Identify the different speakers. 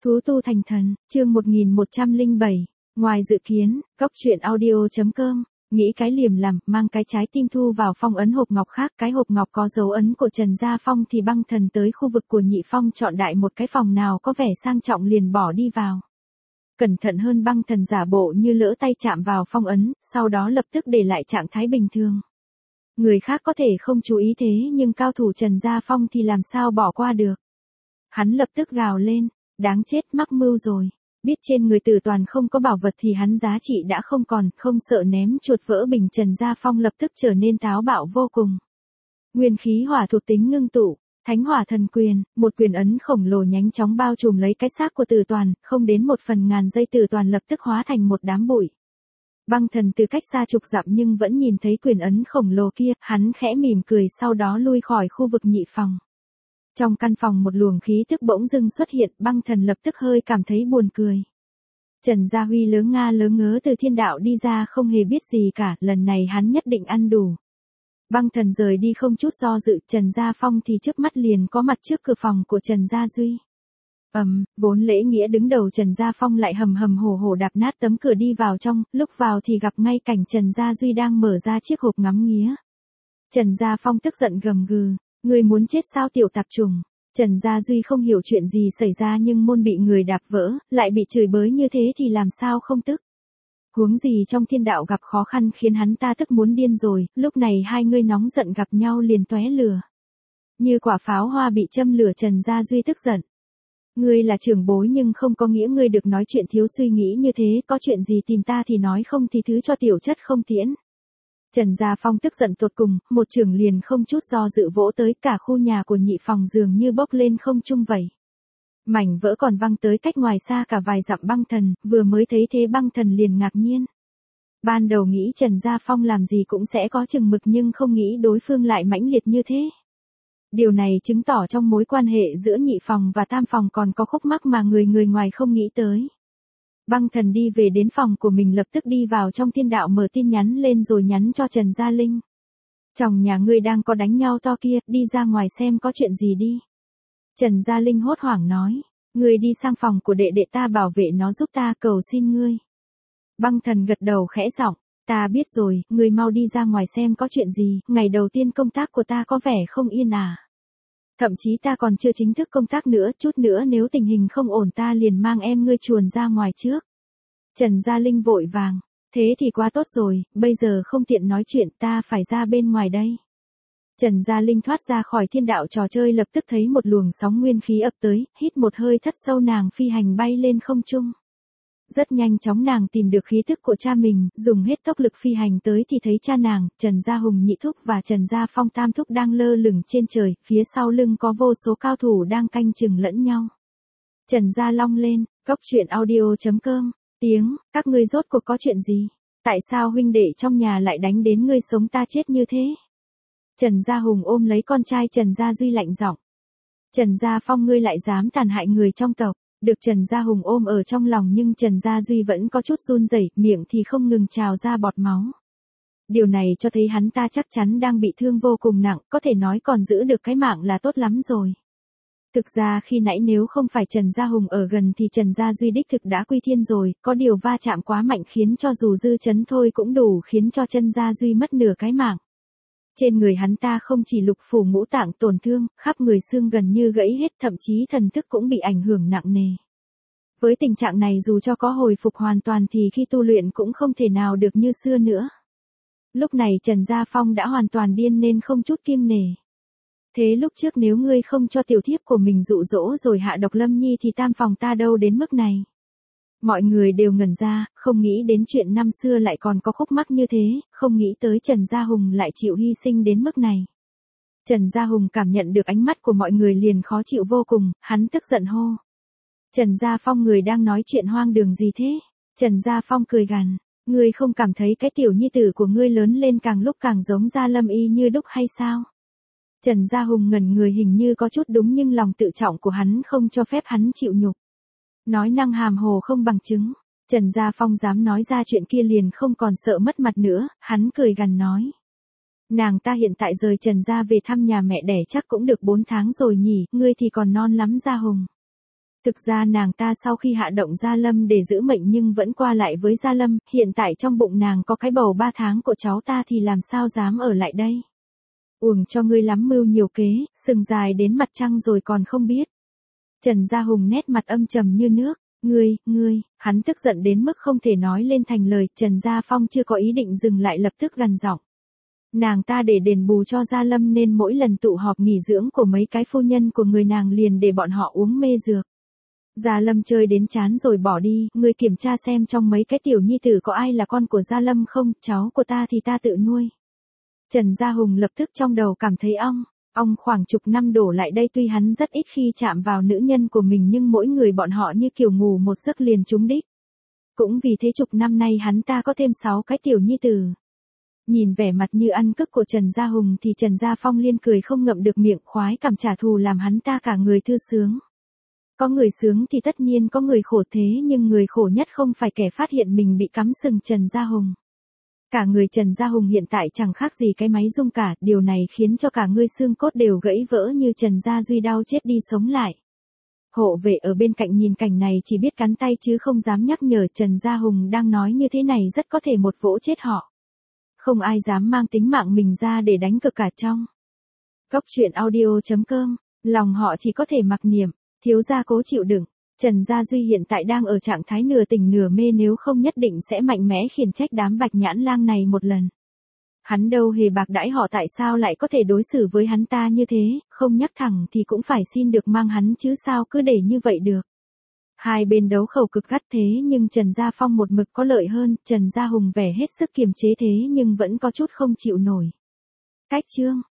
Speaker 1: Thú tu thành thần, chương 1107. Ngoài dự kiến, Cóc truyện audio.com, nghĩ cái liềm làm, mang cái trái tim thu vào phong ấn hộp ngọc khác, cái hộp ngọc có dấu ấn của Trần Gia Phong thì băng thần tới khu vực của Nhị Phong chọn đại một cái phòng nào có vẻ sang trọng liền bỏ đi vào. Cẩn thận hơn băng thần giả bộ như lỡ tay chạm vào phong ấn, sau đó lập tức để lại trạng thái bình thường. Người khác có thể không chú ý thế nhưng cao thủ Trần Gia Phong thì làm sao bỏ qua được. Hắn lập tức gào lên, đáng chết, mắc mưu rồi. Biết trên người Tử Toàn không có bảo vật thì hắn giá trị đã không còn, không sợ ném chuột vỡ bình. Trần Gia Phong lập tức trở nên táo bạo vô cùng. Nguyên khí hỏa thuộc tính ngưng tụ, Thánh Hỏa Thần Quyền, một quyền ấn khổng lồ nhanh chóng bao trùm lấy cái xác của Tử Toàn, không đến một phần ngàn giây Tử Toàn lập tức hóa thành một đám bụi. Băng thần từ cách xa chục dặm nhưng vẫn nhìn thấy quyền ấn khổng lồ kia, hắn khẽ mỉm cười sau đó lui khỏi khu vực nhị phòng. Trong căn phòng một luồng khí tức bỗng dưng xuất hiện, băng thần lập tức hơi cảm thấy buồn cười. Trần Gia Huy lớ ngớ từ thiên đạo đi ra không hề biết gì cả, lần này hắn nhất định ăn đủ. Băng thần rời đi không chút do dự, Trần Gia Phong thì trước mắt liền có mặt trước cửa phòng của Trần Gia Duy. Vốn lễ nghĩa đứng đầu Trần Gia Phong lại hầm hổ đạp nát tấm cửa đi vào trong, lúc vào thì gặp ngay cảnh Trần Gia Duy đang mở ra chiếc hộp ngắm nghía. Trần Gia Phong tức giận gầm gừ, người muốn chết sao tiểu tạp trùng. Trần Gia Duy không hiểu chuyện gì xảy ra nhưng môn bị người đạp vỡ, lại bị chửi bới như thế thì làm sao không tức. Huống gì trong thiên đạo gặp khó khăn khiến hắn ta tức muốn điên rồi, lúc này hai người nóng giận gặp nhau liền tóe lửa. Như quả pháo hoa bị châm lửa. Trần Gia Duy tức giận. Ngươi là trưởng bối nhưng không có nghĩa ngươi được nói chuyện thiếu suy nghĩ như thế, có chuyện gì tìm ta thì nói, không thì thứ cho tiểu chất không tiễn. Trần Gia Phong tức giận tột cùng, một chưởng liền không chút do dự vỗ tới, cả khu nhà của nhị phòng dường như bốc lên không trung vậy. Mảnh vỡ còn văng tới cách ngoài xa cả vài dặm. Băng thần, vừa mới thấy thế băng thần liền ngạc nhiên. Ban đầu nghĩ Trần Gia Phong làm gì cũng sẽ có chừng mực nhưng không nghĩ đối phương lại mãnh liệt như thế. Điều này chứng tỏ trong mối quan hệ giữa nhị phòng và tam phòng còn có khúc mắc mà người ngoài không nghĩ tới. Băng thần đi về đến phòng của mình lập tức đi vào trong thiên đạo mở tin nhắn lên rồi nhắn cho Trần Gia Linh. Chồng nhà ngươi đang có đánh nhau to kia, đi ra ngoài xem có chuyện gì đi. Trần Gia Linh hốt hoảng nói, ngươi đi sang phòng của đệ đệ ta bảo vệ nó giúp ta, cầu xin ngươi. Băng thần gật đầu khẽ giọng, ta biết rồi, ngươi mau đi ra ngoài xem có chuyện gì, ngày đầu tiên công tác của ta có vẻ không yên à. Thậm chí ta còn chưa chính thức công tác nữa, chút nữa nếu tình hình không ổn ta liền mang em ngươi chuồn ra ngoài trước. Trần Gia Linh vội vàng, thế thì quá tốt rồi, bây giờ không tiện nói chuyện, ta phải ra bên ngoài đây. Trần Gia Linh thoát ra khỏi thiên đạo trò chơi lập tức thấy một luồng sóng nguyên khí ập tới, hít một hơi thất sâu nàng phi hành bay lên không trung. Rất nhanh chóng nàng tìm được khí tức của cha mình, dùng hết tốc lực phi hành tới thì thấy cha nàng, Trần Gia Hùng nhị thúc và Trần Gia Phong tam thúc đang lơ lửng trên trời, phía sau lưng có vô số cao thủ đang canh chừng lẫn nhau. Trần Gia Long lên, Cóc truyện audio.com, tiếng, các ngươi rốt cuộc có chuyện gì? Tại sao huynh đệ trong nhà lại đánh đến ngươi sống ta chết như thế? Trần Gia Hùng ôm lấy con trai Trần Gia Duy lạnh giọng. Trần Gia Phong, ngươi lại dám tàn hại người trong tộc. Được Trần Gia Hùng ôm ở trong lòng nhưng Trần Gia Duy vẫn có chút run rẩy, miệng thì không ngừng trào ra bọt máu. Điều này cho thấy hắn ta chắc chắn đang bị thương vô cùng nặng, có thể nói còn giữ được cái mạng là tốt lắm rồi. Thực ra khi nãy nếu không phải Trần Gia Hùng ở gần thì Trần Gia Duy đích thực đã quy thiên rồi, có điều va chạm quá mạnh khiến cho dù dư chấn thôi cũng đủ khiến cho Trần Gia Duy mất nửa cái mạng. Trên người hắn ta không chỉ lục phủ ngũ tạng tổn thương, khắp người xương gần như gãy hết, thậm chí thần thức cũng bị ảnh hưởng nặng nề. Với tình trạng này dù cho có hồi phục hoàn toàn thì khi tu luyện cũng không thể nào được như xưa nữa. Lúc này Trần Gia Phong đã hoàn toàn điên nên không chút kiêng nể. Thế lúc trước nếu ngươi không cho tiểu thiếp của mình dụ dỗ rồi hạ độc Lâm Nhi thì tam phòng ta đâu đến mức này. Mọi người đều ngẩn ra, không nghĩ đến chuyện năm xưa lại còn có khúc mắc như thế, không nghĩ tới Trần Gia Hùng lại chịu hy sinh đến mức này. Trần Gia Hùng cảm nhận được ánh mắt của mọi người liền khó chịu vô cùng, hắn tức giận hô. Trần Gia Phong, người đang nói chuyện hoang đường gì thế? Trần Gia Phong cười gằn, ngươi không cảm thấy cái tiểu nhi tử của ngươi lớn lên càng lúc càng giống Gia Lâm y như đúc hay sao? Trần Gia Hùng ngẩn người, hình như có chút đúng nhưng lòng tự trọng của hắn không cho phép hắn chịu nhục. Nói năng hàm hồ không bằng chứng. Trần Gia Phong dám nói ra chuyện kia liền không còn sợ mất mặt nữa, hắn cười gằn nói. Nàng ta hiện tại rời Trần Gia về thăm nhà mẹ đẻ chắc cũng được 4 tháng rồi nhỉ, ngươi thì còn non lắm Gia Hùng. Thực ra nàng ta sau khi hạ động Gia Lâm để giữ mệnh nhưng vẫn qua lại với Gia Lâm, hiện tại trong bụng nàng có cái bầu 3 tháng của cháu ta thì làm sao dám ở lại đây. Uổng cho ngươi lắm mưu nhiều kế, sừng dài đến mặt trăng rồi còn không biết. Trần Gia Hùng nét mặt âm trầm như nước. Ngươi, hắn tức giận đến mức không thể nói lên thành lời, Trần Gia Phong chưa có ý định dừng lại lập tức gằn giọng. Nàng ta để đền bù cho Gia Lâm nên mỗi lần tụ họp nghỉ dưỡng của mấy cái phu nhân của người nàng liền để bọn họ uống mê dược. Gia Lâm chơi đến chán rồi bỏ đi, ngươi kiểm tra xem trong mấy cái tiểu nhi tử có ai là con của Gia Lâm không, cháu của ta thì ta tự nuôi. Trần Gia Hùng lập tức trong đầu cảm thấy ong khoảng chục năm đổ lại đây tuy hắn rất ít khi chạm vào nữ nhân của mình nhưng mỗi người bọn họ như kiểu ngủ một giấc liền trúng đích. Cũng vì thế chục năm nay hắn ta có thêm 6 cái tiểu nhi tử. Nhìn vẻ mặt như ăn cức của Trần Gia Hùng thì Trần Gia Phong liên cười không ngậm được miệng, khoái cảm trả thù làm hắn ta cả người thư sướng. Có người sướng thì tất nhiên có người khổ, thế nhưng người khổ nhất không phải kẻ phát hiện mình bị cắm sừng Trần Gia Hùng. Cả người Trần Gia Hùng hiện tại chẳng khác gì cái máy rung cả, điều này khiến cho cả người xương cốt đều gãy vỡ như Trần Gia Duy đau chết đi sống lại. Hộ vệ ở bên cạnh nhìn cảnh này chỉ biết cắn tay chứ không dám nhắc nhở Trần Gia Hùng đang nói như thế này rất có thể một vỗ chết họ. Không ai dám mang tính mạng mình ra để đánh cược cả trong. Cốc truyện audio.com, lòng họ chỉ có thể mặc niệm, thiếu gia cố chịu đựng. Trần Gia Duy hiện tại đang ở trạng thái nửa tỉnh nửa mê, nếu không nhất định sẽ mạnh mẽ khiển trách đám Bạch Nhãn Lang này một lần. Hắn đâu hề bạc đãi họ, tại sao lại có thể đối xử với hắn ta như thế, không nhắc thẳng thì cũng phải xin được mang hắn chứ sao cứ để như vậy được. Hai bên đấu khẩu cực gắt thế nhưng Trần Gia Phong một mực có lợi hơn, Trần Gia Hùng vẻ hết sức kiềm chế thế nhưng vẫn có chút không chịu nổi. Cách chương